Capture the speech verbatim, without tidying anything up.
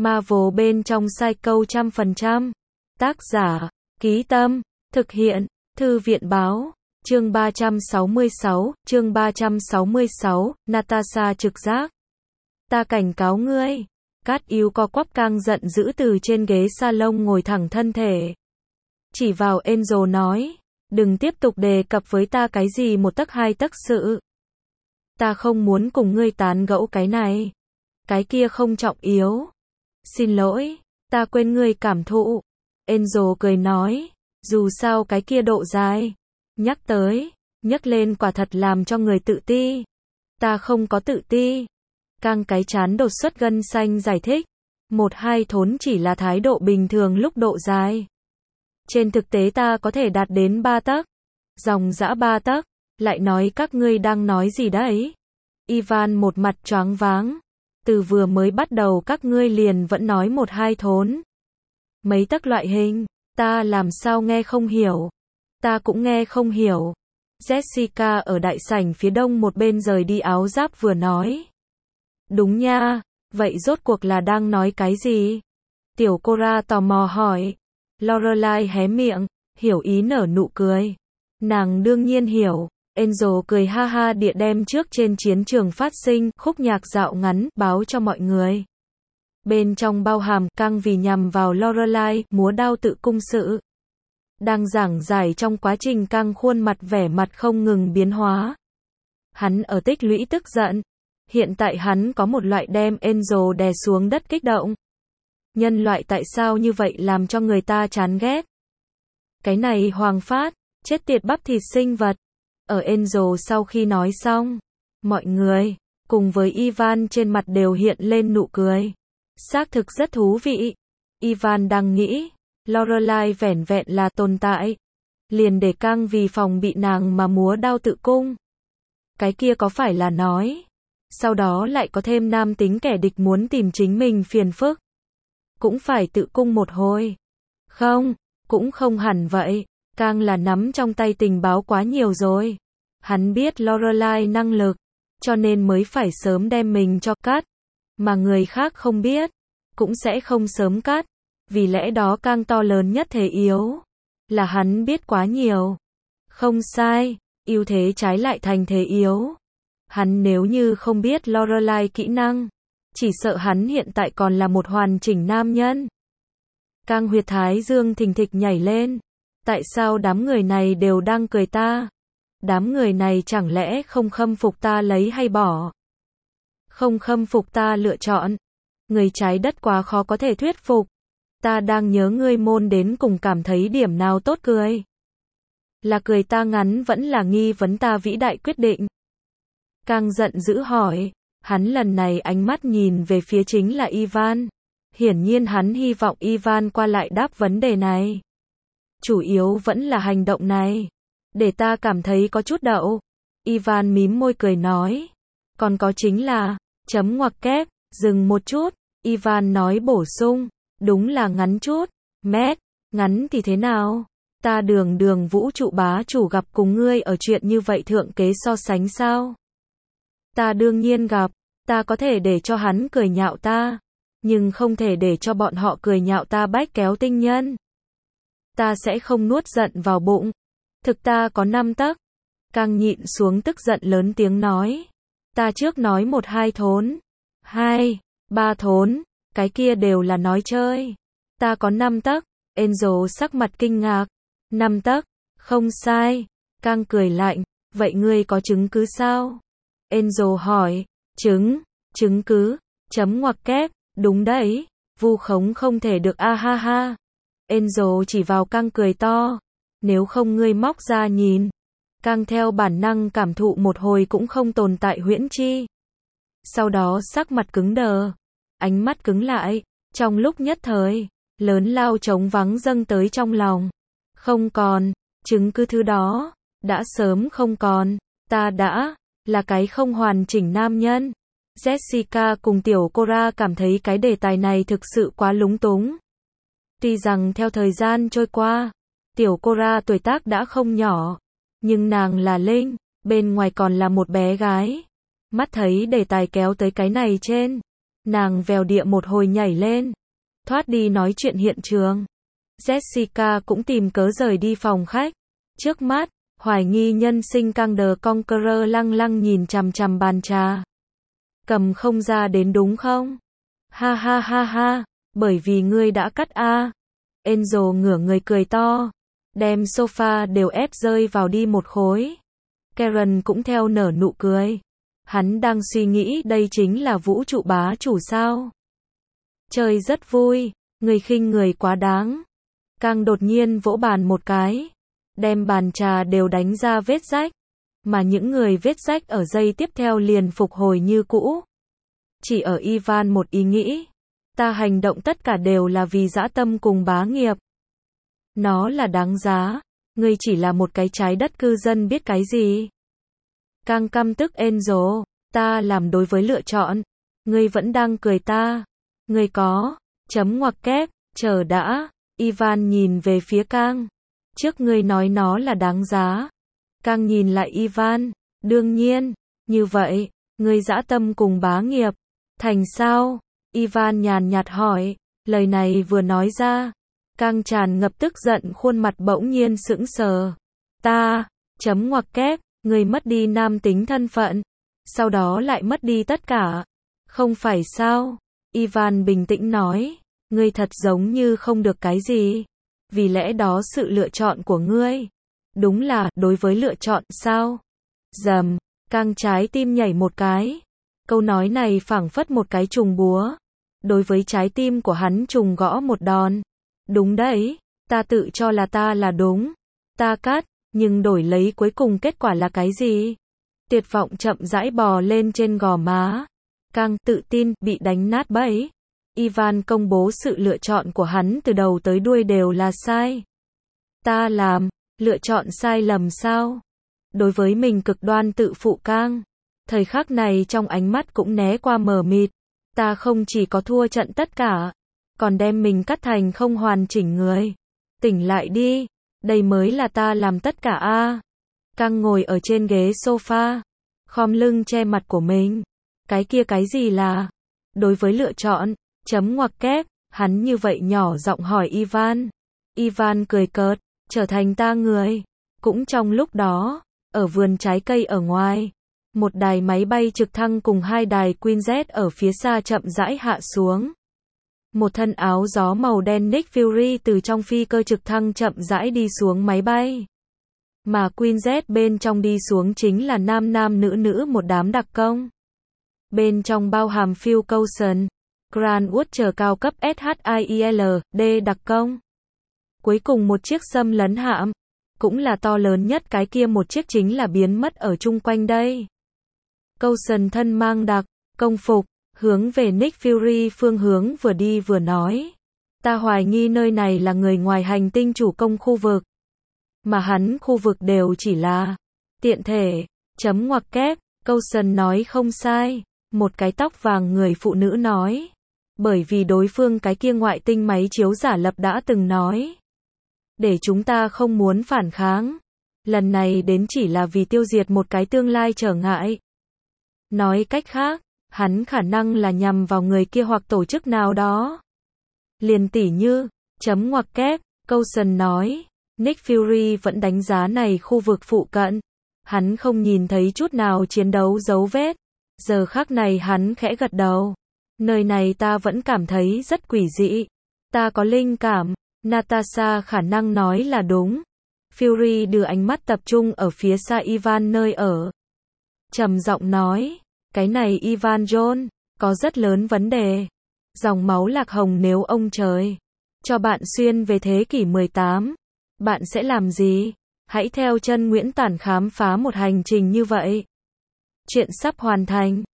Marvel bên trong Psycho trăm phần trăm. Tác giả, Ký Tâm, thực hiện, Thư viện báo. Chương ba trăm sáu mươi sáu, chương ba trăm sáu mươi sáu, Natasha trực giác. Ta cảnh cáo ngươi. Cát Yêu co quắp căng giận dữ từ trên ghế salon ngồi thẳng thân thể. Chỉ vào Angel nói, đừng tiếp tục đề cập với ta cái gì một tấc hai tấc sự. Ta không muốn cùng ngươi tán gẫu cái này. Cái kia không trọng yếu. Xin lỗi, ta quên ngươi cảm thụ. Angel cười nói, dù sao cái kia độ dài. Nhắc tới, nhắc lên quả thật làm cho người tự ti. Ta không có tự ti. Căng cái chán đột xuất gân xanh giải thích. Một hai thốn chỉ là thái độ bình thường lúc độ dài. Trên thực tế ta có thể đạt đến ba tấc. Dòng dã ba tấc. Lại nói các ngươi đang nói gì đấy? Ivan một mặt choáng váng. Từ vừa mới bắt đầu các ngươi liền vẫn nói một hai thốn. Mấy tấc loại hình, ta làm sao nghe không hiểu. Ta cũng nghe không hiểu. Jessica ở đại sảnh phía đông một bên rời đi áo giáp vừa nói. Đúng nha, vậy rốt cuộc là đang nói cái gì? Tiểu Cora tò mò hỏi. Lorelai hé miệng, hiểu ý nở nụ cười. Nàng đương nhiên hiểu. Angel cười ha ha địa đem trước trên chiến trường phát sinh khúc nhạc dạo ngắn báo cho mọi người. Bên trong bao hàm căng vì nhằm vào Lorelai múa đao tự cung sự. Đang giảng giải trong quá trình căng khuôn mặt vẻ mặt không ngừng biến hóa. Hắn ở tích lũy tức giận. Hiện tại hắn có một loại đem Angel đè xuống đất kích động. Nhân loại tại sao như vậy làm cho người ta chán ghét? Cái này Hoàng Phát, chết tiệt bắp thịt sinh vật. Ở Angel sau khi nói xong, mọi người, cùng với Ivan trên mặt đều hiện lên nụ cười. Xác thực rất thú vị. Ivan đang nghĩ, Lorelai vẻn vẹn là tồn tại. Liền để căng vì phòng bị nàng mà múa đao tự cung. Cái kia có phải là nói. Sau đó lại có thêm nam tính kẻ địch muốn tìm chính mình phiền phức. Cũng phải tự cung một hồi. Không, cũng không hẳn vậy. Cang là nắm trong tay tình báo quá nhiều rồi. Hắn biết Lorelai năng lực, cho nên mới phải sớm đem mình cho cắt. Mà người khác không biết, cũng sẽ không sớm cắt. Vì lẽ đó Cang to lớn nhất thế yếu. Là hắn biết quá nhiều. Không sai, ưu thế trái lại thành thế yếu. Hắn nếu như không biết Lorelai kỹ năng, chỉ sợ hắn hiện tại còn là một hoàn chỉnh nam nhân. Cang huyệt thái dương thình thịch nhảy lên. Tại sao đám người này đều đang cười ta? Đám người này chẳng lẽ không khâm phục ta lấy hay bỏ? Không khâm phục ta lựa chọn. Người trái đất quá khó có thể thuyết phục. Ta đang nhớ ngươi môn đến cùng cảm thấy điểm nào tốt cười. Là cười ta ngắn vẫn là nghi vấn ta vĩ đại quyết định. Càng giận dữ hỏi. Hắn lần này ánh mắt nhìn về phía chính là Ivan. Hiển nhiên hắn hy vọng Ivan qua lại đáp vấn đề này. Chủ yếu vẫn là hành động này. Để ta cảm thấy có chút đậu. Ivan mím môi cười nói. Còn có chính là, chấm ngoặc kép, dừng một chút. Ivan nói bổ sung. Đúng là ngắn chút. Mét, ngắn thì thế nào? Ta đường đường vũ trụ bá chủ gặp cùng ngươi ở chuyện như vậy thượng kế so sánh sao? Ta đương nhiên gặp. Ta có thể để cho hắn cười nhạo ta. Nhưng không thể để cho bọn họ cười nhạo ta bách kéo tinh nhân. Ta sẽ không nuốt giận vào bụng. Thực ta có năm tấc. Càng nhịn xuống tức giận lớn tiếng nói. Ta trước nói một hai thốn. Hai, ba thốn. Cái kia đều là nói chơi. Ta có năm tấc. Angel sắc mặt kinh ngạc. Năm tấc. Không sai. Càng cười lạnh. Vậy ngươi có chứng cứ sao? Angel hỏi. Chứng. Chứng cứ. Chấm ngoặc kép. Đúng đấy. Vu khống không thể được a ha ha. Angel chỉ vào Cang cười to. Nếu không ngươi móc ra nhìn. Cang theo bản năng cảm thụ một hồi cũng không tồn tại huyễn chi. Sau đó sắc mặt cứng đờ. Ánh mắt cứng lại. Trong lúc nhất thời, lớn lao trống vắng dâng tới trong lòng. Không còn. Chứng cứ thứ đó. Đã sớm không còn. Ta đã. Là cái không hoàn chỉnh nam nhân. Jessica cùng tiểu Cora cảm thấy cái đề tài này thực sự quá lúng túng. Tuy rằng theo thời gian trôi qua, tiểu Cora tuổi tác đã không nhỏ, nhưng nàng là Linh, bên ngoài còn là một bé gái. Mắt thấy đề tài kéo tới cái này trên, Nàng vèo địa một hồi nhảy lên, thoát đi nói chuyện hiện trường. Jessica cũng tìm cớ rời đi phòng khách. Trước mắt, hoài nghi nhân sinh Kang the Conqueror lăng lăng nhìn chằm chằm bàn trà. Cầm không ra đến đúng không? Ha ha ha ha, bởi vì ngươi đã cắt a. Angel ngửa người cười to, đem sofa đều ép rơi vào đi một khối. Karen cũng theo nở nụ cười. Hắn đang suy nghĩ đây chính là vũ trụ bá chủ sao? Chơi rất vui, người khinh người quá đáng. Kang đột nhiên vỗ bàn một cái, đem bàn trà đều đánh ra vết rách, mà những người vết rách ở giây tiếp theo liền phục hồi như cũ. Chỉ ở Ivan một ý nghĩ, ta hành động tất cả đều là vì dã tâm cùng bá nghiệp. Nó là đáng giá, ngươi chỉ là một cái trái đất cư dân biết cái gì. Kang căm tức Angel, ta làm đối với lựa chọn, ngươi vẫn đang cười ta. Ngươi có, chấm ngoặc kép, chờ đã. Ivan nhìn về phía Kang. Trước ngươi nói nó là đáng giá. Kang nhìn lại Ivan, đương nhiên, như vậy, ngươi dã tâm cùng bá nghiệp, thành sao? Ivan nhàn nhạt hỏi, lời này vừa nói ra, Kang tràn ngập tức giận khuôn mặt bỗng nhiên sững sờ. Ta, chấm ngoặc kép, ngươi mất đi nam tính thân phận, sau đó lại mất đi tất cả. Không phải sao? Ivan bình tĩnh nói, ngươi thật giống như không được cái gì. Vì lẽ đó sự lựa chọn của ngươi, đúng là đối với lựa chọn sao? Dầm, Kang trái tim nhảy một cái. Câu nói này phảng phất một cái trùng búa. Đối với trái tim của hắn trùng gõ một đòn. Đúng đấy, ta tự cho là ta là đúng. Ta cắt, nhưng đổi lấy cuối cùng kết quả là cái gì? Tuyệt vọng chậm rãi bò lên trên gò má. Kang tự tin bị đánh nát bẫy. Ivan công bố sự lựa chọn của hắn từ đầu tới đuôi đều là sai. Ta làm, lựa chọn sai lầm sao? Đối với mình cực đoan tự phụ Kang. Thời khắc này trong ánh mắt cũng né qua mờ mịt. Ta không chỉ có thua trận tất cả, còn đem mình cắt thành không hoàn chỉnh người. Tỉnh lại đi, đây mới là ta làm tất cả a. À. Kang ngồi ở trên ghế sofa, khom lưng che mặt của mình. Cái kia cái gì là? Đối với lựa chọn, chấm ngoặc kép, hắn như vậy nhỏ giọng hỏi Ivan. Ivan cười cợt, trở thành ta người. Cũng trong lúc đó, ở vườn trái cây ở ngoài, một đài máy bay trực thăng cùng hai đài Quinjet ở phía xa chậm rãi hạ xuống. Một thân áo gió màu đen Nick Fury từ trong phi cơ trực thăng chậm rãi đi xuống máy bay. Mà Quinjet bên trong đi xuống chính là nam nam nữ nữ một đám đặc công. Bên trong bao hàm Phil Coulson, Grant Watcher cao cấp SHIELD đặc công. Cuối cùng một chiếc xâm lấn hạm, cũng là to lớn nhất cái kia một chiếc chính là biến mất ở chung quanh đây. Coulson thân mang đặc công phục, hướng về Nick Fury phương hướng vừa đi vừa nói. Ta hoài nghi nơi này là người ngoài hành tinh chủ công khu vực. Mà hắn khu vực đều chỉ là tiện thể, chấm ngoặc kép, Coulson nói không sai. Một cái tóc vàng người phụ nữ nói. Bởi vì đối phương cái kia ngoại tinh máy chiếu giả lập đã từng nói. Để chúng ta không muốn phản kháng. Lần này đến chỉ là vì tiêu diệt một cái tương lai trở ngại. Nói cách khác, hắn khả năng là nhằm vào người kia hoặc tổ chức nào đó. Liền tỉ như, chấm ngoặc kép, Coulson nói, Nick Fury vẫn đánh giá này khu vực phụ cận. Hắn không nhìn thấy chút nào chiến đấu dấu vết. Giờ khắc này hắn khẽ gật đầu. Nơi này ta vẫn cảm thấy rất quỷ dị. Ta có linh cảm, Natasha khả năng nói là đúng. Fury đưa ánh mắt tập trung ở phía xa Ivan nơi ở. Trầm giọng nói, cái này Ivan John, có rất lớn vấn đề. Dòng máu lạc hồng nếu ông trời cho bạn xuyên về thế kỷ mười tám, bạn sẽ làm gì? Hãy theo chân Nguyễn Tản khám phá một hành trình như vậy. Chuyện sắp hoàn thành.